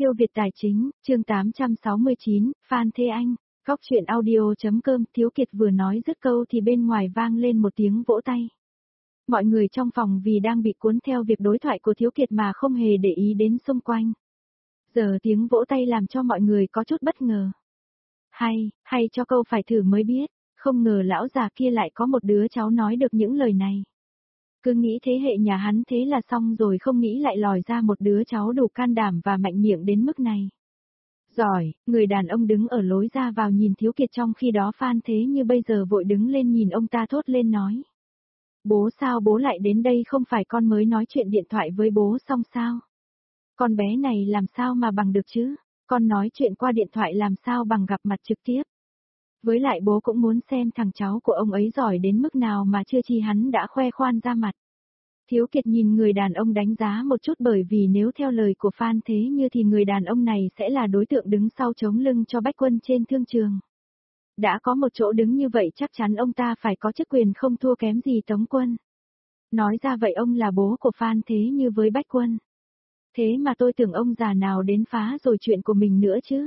Siêu Việt Tài Chính, chương 869, Phan Thế Anh, Góc Chuyện Audio.com. Thiếu Kiệt vừa nói dứt câu thì bên ngoài vang lên một tiếng vỗ tay. Mọi người trong phòng vì đang bị cuốn theo việc đối thoại của Thiếu Kiệt mà không hề để ý đến xung quanh. Giờ tiếng vỗ tay làm cho mọi người có chút bất ngờ. Hay cho câu phải thử mới biết, không ngờ lão già kia lại có một đứa cháu nói được những lời này. Cứ nghĩ thế hệ nhà hắn thế là xong rồi, không nghĩ lại lòi ra một đứa cháu đủ can đảm và mạnh miệng đến mức này. Giỏi, người đàn ông đứng ở lối ra vào nhìn Thiếu Kiệt, trong khi đó Phan Thế Như bây giờ vội đứng lên nhìn ông ta thốt lên nói. Bố sao bố lại đến đây, không phải con mới nói chuyện điện thoại với bố xong sao? Con bé này làm sao mà bằng được chứ, con nói chuyện qua điện thoại làm sao bằng gặp mặt trực tiếp. Với lại bố cũng muốn xem thằng cháu của ông ấy giỏi đến mức nào mà chưa chi hắn đã khoe khoan ra mặt. Thiếu Kiệt nhìn người đàn ông đánh giá một chút, bởi vì nếu theo lời của Phan Thế Như thì người đàn ông này sẽ là đối tượng đứng sau chống lưng cho Bách Quân trên thương trường. Đã có một chỗ đứng như vậy chắc chắn ông ta phải có chức quyền không thua kém gì Tống Quân. Nói ra vậy ông là bố của Phan Thế Như với Bách Quân. Thế mà tôi tưởng ông già nào đến phá rồi chuyện của mình nữa chứ.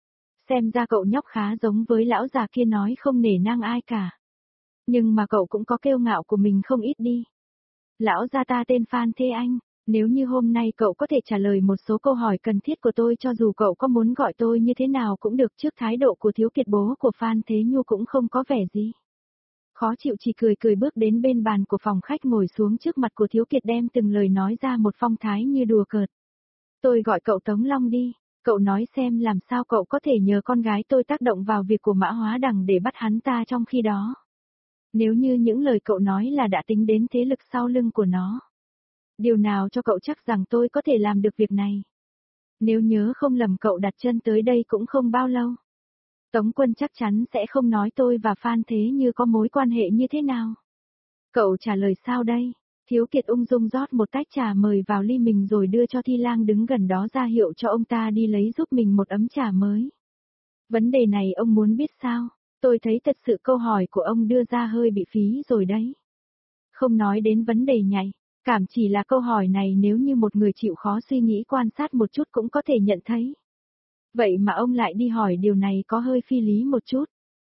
Xem ra cậu nhóc khá giống với lão già kia nói không nể nang ai cả. Nhưng mà cậu cũng có kiêu ngạo của mình không ít đi. Lão gia ta tên Phan Thế Anh, nếu như hôm nay cậu có thể trả lời một số câu hỏi cần thiết của tôi, cho dù cậu có muốn gọi tôi như thế nào cũng được. Trước thái độ của Thiếu Kiệt, bố của Phan Thế Nhu cũng không có vẻ gì khó chịu, chỉ cười bước đến bên bàn của phòng khách ngồi xuống trước mặt của Thiếu Kiệt, đem từng lời nói ra một phong thái như đùa cợt. Tôi gọi cậu Tống Long đi, cậu nói xem làm sao cậu có thể nhờ con gái tôi tác động vào việc của Mã Hóa Đằng để bắt hắn ta trong khi đó. Nếu như những lời cậu nói là đã tính đến thế lực sau lưng của nó. Điều nào cho cậu chắc rằng tôi có thể làm được việc này? Nếu nhớ không lầm cậu đặt chân tới đây cũng không bao lâu. Tống Quân chắc chắn sẽ không nói tôi và Phan Thế Như có mối quan hệ như thế nào. Cậu trả lời sao đây? Thiếu Kiệt ung dung rót một tách trà mời vào ly mình rồi đưa cho Thi Lang đứng gần đó ra hiệu cho ông ta đi lấy giúp mình một ấm trà mới. Vấn đề này ông muốn biết sao? Tôi thấy thật sự câu hỏi của ông đưa ra hơi bị phí rồi đấy. Không nói đến vấn đề nhạy, cảm chỉ là câu hỏi này nếu như một người chịu khó suy nghĩ quan sát một chút cũng có thể nhận thấy. Vậy mà ông lại đi hỏi điều này có hơi phi lý một chút.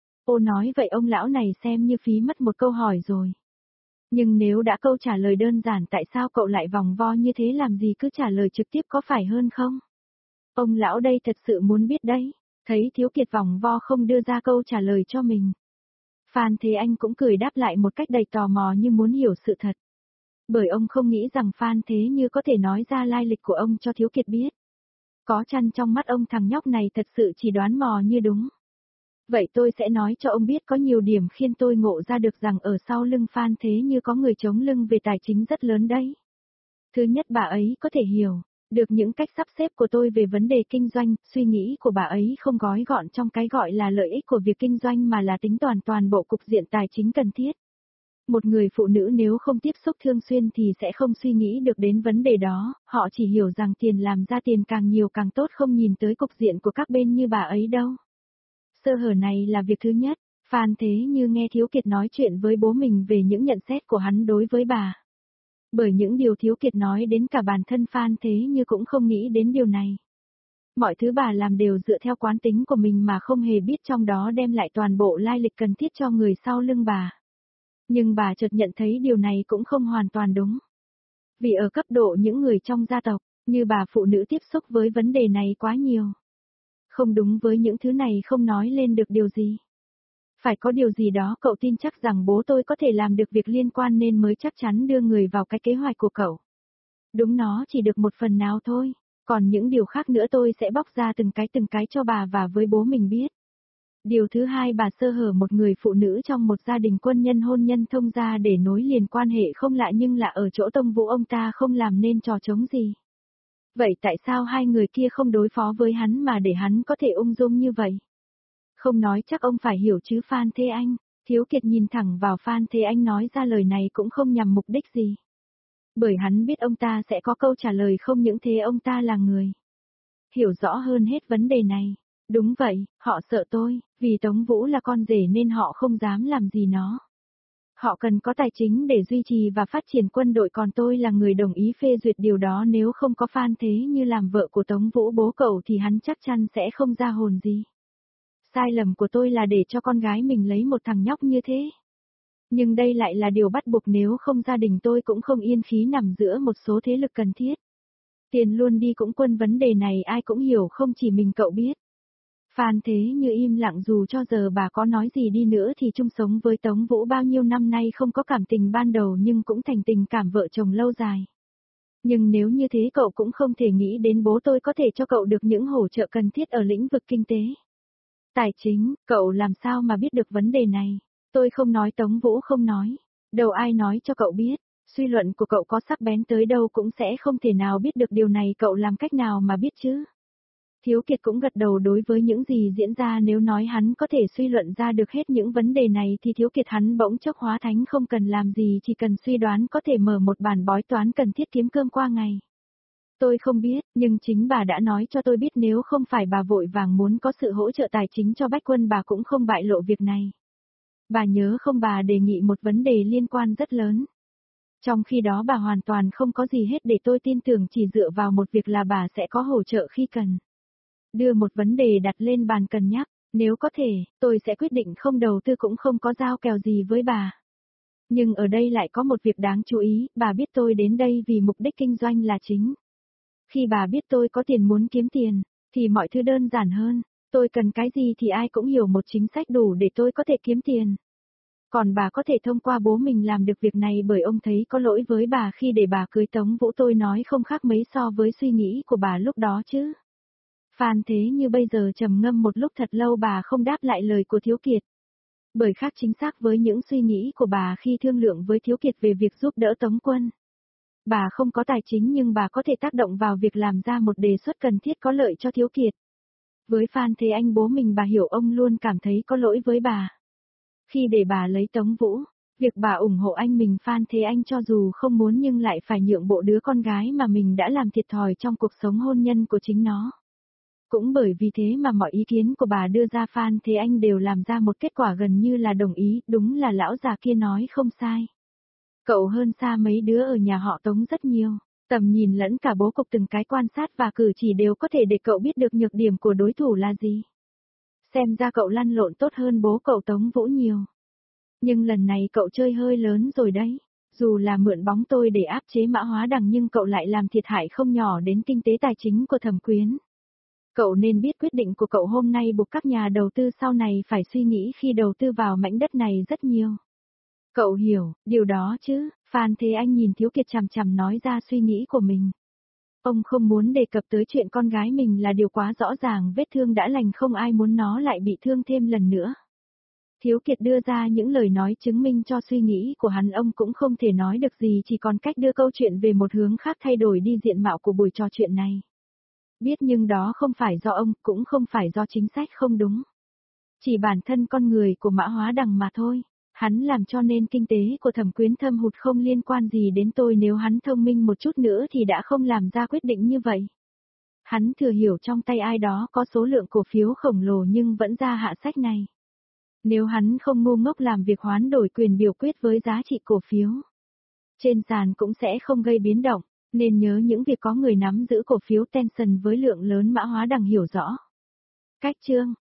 Ô nói vậy ông lão này xem như phí mất một câu hỏi rồi. Nhưng nếu đã câu trả lời đơn giản, tại sao cậu lại vòng vo như thế làm gì, cứ trả lời trực tiếp có phải hơn không? Ông lão đây thật sự muốn biết đấy. Thấy Thiếu Kiệt vòng vo không đưa ra câu trả lời cho mình. Phan Thế Anh cũng cười đáp lại một cách đầy tò mò như muốn hiểu sự thật. Bởi ông không nghĩ rằng Phan Thế Như có thể nói ra lai lịch của ông cho Thiếu Kiệt biết. Có chăng trong mắt ông thằng nhóc này thật sự chỉ đoán mò như đúng. Vậy tôi sẽ nói cho ông biết, có nhiều điểm khiến tôi ngộ ra được rằng ở sau lưng Phan Thế Như có người chống lưng về tài chính rất lớn đấy. Thứ nhất, bà ấy có thể hiểu được những cách sắp xếp của tôi về vấn đề kinh doanh, suy nghĩ của bà ấy không gói gọn trong cái gọi là lợi ích của việc kinh doanh mà là tính toàn bộ cục diện tài chính cần thiết. Một người phụ nữ nếu không tiếp xúc thường xuyên thì sẽ không suy nghĩ được đến vấn đề đó, họ chỉ hiểu rằng tiền làm ra tiền càng nhiều càng tốt, không nhìn tới cục diện của các bên như bà ấy đâu. Sơ hở này là việc thứ nhất. Phan Thế Như nghe Thiếu Kiệt nói chuyện với bố mình về những nhận xét của hắn đối với bà. Bởi những điều Thiếu Kiệt nói đến cả bản thân Phan Thế Như cũng không nghĩ đến điều này. Mọi thứ bà làm đều dựa theo quán tính của mình mà không hề biết trong đó đem lại toàn bộ lai lịch cần thiết cho người sau lưng bà. Nhưng bà chợt nhận thấy điều này cũng không hoàn toàn đúng. Vì ở cấp độ những người trong gia tộc, như bà phụ nữ tiếp xúc với vấn đề này quá nhiều. Không đúng với những thứ này không nói lên được điều gì. Phải có điều gì đó cậu tin chắc rằng bố tôi có thể làm được việc liên quan nên mới chắc chắn đưa người vào cái kế hoạch của cậu. Đúng, nó chỉ được một phần nào thôi, còn những điều khác nữa tôi sẽ bóc ra từng cái cho bà và với bố mình biết. Điều thứ hai, bà sơ hở một người phụ nữ trong một gia đình quân nhân hôn nhân thông gia để nối liền quan hệ không lạ, nhưng lạ ở chỗ Tông Vũ ông ta không làm nên trò trống gì. Vậy tại sao hai người kia không đối phó với hắn mà để hắn có thể ung dung như vậy? Không nói chắc ông phải hiểu chứ Phan Thế Anh. Thiếu Kiệt nhìn thẳng vào Phan Thế Anh nói ra lời này cũng không nhằm mục đích gì. Bởi hắn biết ông ta sẽ có câu trả lời, không những thế ông ta là người hiểu rõ hơn hết vấn đề này. Đúng vậy, họ sợ tôi, vì Tống Vũ là con rể nên họ không dám làm gì nó. Họ cần có tài chính để duy trì và phát triển quân đội, còn tôi là người đồng ý phê duyệt điều đó. Nếu không có Phan Thế Như làm vợ của Tống Vũ bố cậu thì hắn chắc chắn sẽ không ra hồn gì. Sai lầm của tôi là để cho con gái mình lấy một thằng nhóc như thế. Nhưng đây lại là điều bắt buộc, nếu không gia đình tôi cũng không yên khí nằm giữa một số thế lực cần thiết. Tiền luôn đi cũng quân, vấn đề này ai cũng hiểu, không chỉ mình cậu biết. Phan Thế Như im lặng, dù cho giờ bà có nói gì đi nữa thì chung sống với Tống Vũ bao nhiêu năm nay không có cảm tình ban đầu nhưng cũng thành tình cảm vợ chồng lâu dài. Nhưng nếu như thế cậu cũng không thể nghĩ đến bố tôi có thể cho cậu được những hỗ trợ cần thiết ở lĩnh vực kinh tế. Tài chính, cậu làm sao mà biết được vấn đề này? Tôi không nói, Tống Vũ không nói. Đâu ai nói cho cậu biết, suy luận của cậu có sắc bén tới đâu cũng sẽ không thể nào biết được điều này, cậu làm cách nào mà biết chứ? Thiếu Kiệt cũng gật đầu đối với những gì diễn ra, nếu nói hắn có thể suy luận ra được hết những vấn đề này thì Thiếu Kiệt hắn bỗng chốc hóa thánh, không cần làm gì, chỉ cần suy đoán có thể mở một bản bói toán cần thiết kiếm cơm qua ngày. Tôi không biết, nhưng chính bà đã nói cho tôi biết, nếu không phải bà vội vàng muốn có sự hỗ trợ tài chính cho Bách Quân bà cũng không bại lộ việc này. Bà nhớ không, bà đề nghị một vấn đề liên quan rất lớn. Trong khi đó bà hoàn toàn không có gì hết để tôi tin tưởng, chỉ dựa vào một việc là bà sẽ có hỗ trợ khi cần. Đưa một vấn đề đặt lên bàn cân nhắc, nếu có thể, tôi sẽ quyết định không đầu tư cũng không có giao kèo gì với bà. Nhưng ở đây lại có một việc đáng chú ý, bà biết tôi đến đây vì mục đích kinh doanh là chính. Khi bà biết tôi có tiền muốn kiếm tiền, thì mọi thứ đơn giản hơn, tôi cần cái gì thì ai cũng hiểu, một chính sách đủ để tôi có thể kiếm tiền. Còn bà có thể thông qua bố mình làm được việc này, bởi ông thấy có lỗi với bà khi để bà cưới Tống Vũ, tôi nói không khác mấy so với suy nghĩ của bà lúc đó chứ. Phan Thế Như bây giờ trầm ngâm một lúc thật lâu, bà không đáp lại lời của Thiếu Kiệt. Bởi khác chính xác với những suy nghĩ của bà khi thương lượng với Thiếu Kiệt về việc giúp đỡ Tống Quân. Bà không có tài chính nhưng bà có thể tác động vào việc làm ra một đề xuất cần thiết có lợi cho Thiếu Kiệt. Với Phan Thế Anh bố mình, bà hiểu ông luôn cảm thấy có lỗi với bà. Khi để bà lấy Tống Vũ, việc bà ủng hộ anh mình Phan Thế Anh cho dù không muốn nhưng lại phải nhượng bộ đứa con gái mà mình đã làm thiệt thòi trong cuộc sống hôn nhân của chính nó. Cũng bởi vì thế mà mọi ý kiến của bà đưa ra Phan Thế Anh đều làm ra một kết quả gần như là đồng ý, đúng là lão già kia nói không sai. Cậu hơn xa mấy đứa ở nhà họ Tống rất nhiều, tầm nhìn lẫn cả bố cục, từng cái quan sát và cử chỉ đều có thể để cậu biết được nhược điểm của đối thủ là gì. Xem ra cậu lăn lộn tốt hơn bố cậu Tống Vũ nhiều. Nhưng lần này cậu chơi hơi lớn rồi đấy. Dù là mượn bóng tôi để áp chế Mã Hóa Đằng nhưng cậu lại làm thiệt hại không nhỏ đến kinh tế tài chính của Thẩm Quyến. Cậu nên biết quyết định của cậu hôm nay buộc các nhà đầu tư sau này phải suy nghĩ khi đầu tư vào mảnh đất này rất nhiều. Cậu hiểu, điều đó chứ? Phan Thế Anh nhìn Thiếu Kiệt chằm chằm nói ra suy nghĩ của mình. Ông không muốn đề cập tới chuyện con gái mình là điều quá rõ ràng, vết thương đã lành không ai muốn nó lại bị thương thêm lần nữa. Thiếu Kiệt đưa ra những lời nói chứng minh cho suy nghĩ của hắn, ông cũng không thể nói được gì, chỉ còn cách đưa câu chuyện về một hướng khác, thay đổi đi diện mạo của buổi trò chuyện này. Biết nhưng đó không phải do ông, cũng không phải do chính sách không đúng. Chỉ bản thân con người của Mã Hóa Đằng mà thôi. Hắn làm cho nên kinh tế của Thẩm Quyến thâm hụt, không liên quan gì đến tôi, nếu hắn thông minh một chút nữa thì đã không làm ra quyết định như vậy. Hắn thừa hiểu trong tay ai đó có số lượng cổ phiếu khổng lồ nhưng vẫn ra hạ sách này. Nếu hắn không ngu ngốc làm việc hoán đổi quyền biểu quyết với giá trị cổ phiếu, trên sàn cũng sẽ không gây biến động, nên nhớ những việc có người nắm giữ cổ phiếu Tencent với lượng lớn Mã Hóa Đằng hiểu rõ. Cách chương